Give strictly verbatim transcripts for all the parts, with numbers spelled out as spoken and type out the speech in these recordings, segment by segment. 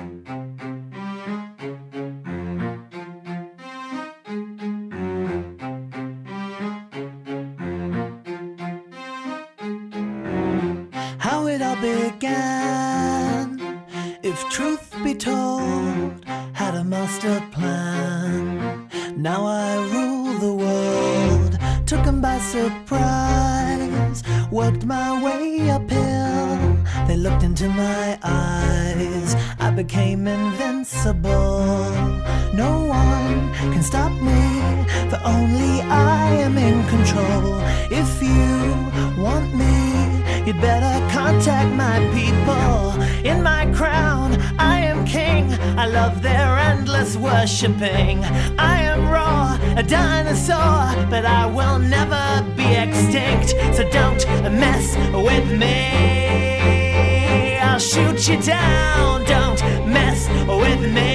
How it all began, if truth be told, had a master plan. Now I rule the world, took 'em by surprise, worked my way uphill, they looked into my eyes, I became invincible. No one can stop me, for only I am in control. If you want me, you'd better contact my people. In my crown, I am king, I love their endless worshipping. I am raw, a dinosaur, but I will never be extinct. So don't mess with me, I'll shoot you down. Don't mess with me.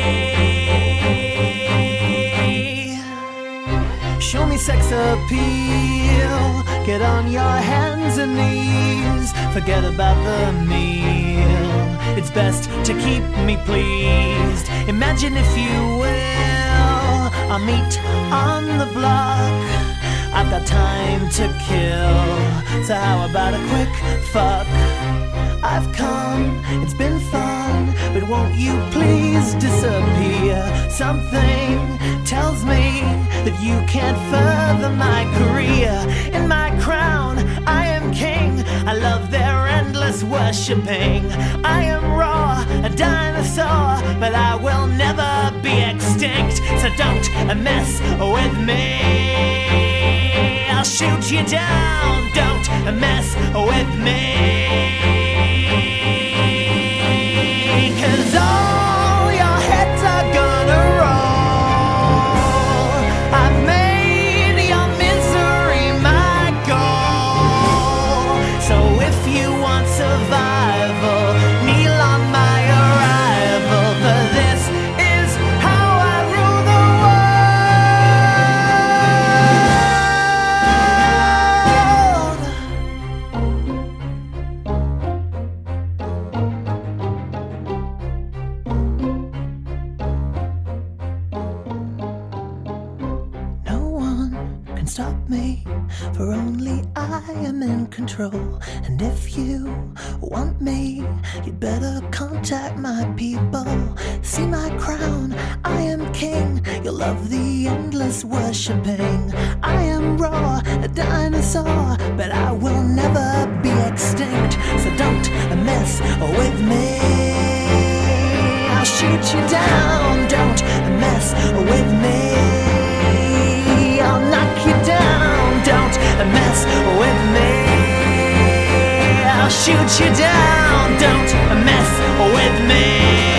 Show me sex appeal, get on your hands and knees, forget about the meal, it's best to keep me pleased. Imagine if you will, I'll meet on the block, I've got time to kill, so how about a quick fuck? I've come, it's been fun, but won't you please disappear? Something tells me that you can't further my career. In my crown, I am king, I love their endless worshipping. I am raw, a dinosaur, but I will never be extinct. So don't mess with me, I'll shoot you down. Don't mess with me, 'cause all your heads are gonna roll. I've made your misery my goal. So if you want survival, kneel on my arrival, for this is how I rule the stop me, for only I am in control. And if you want me, you'd better contact my people. See my crown, I am king, you'll love the endless worshipping. I am raw, a dinosaur, but I will never be extinct. So don't mess with me, I'll shoot you down. Don't mess with me, I'll knock you down. Don't mess with me, I'll shoot you down. Don't mess with me.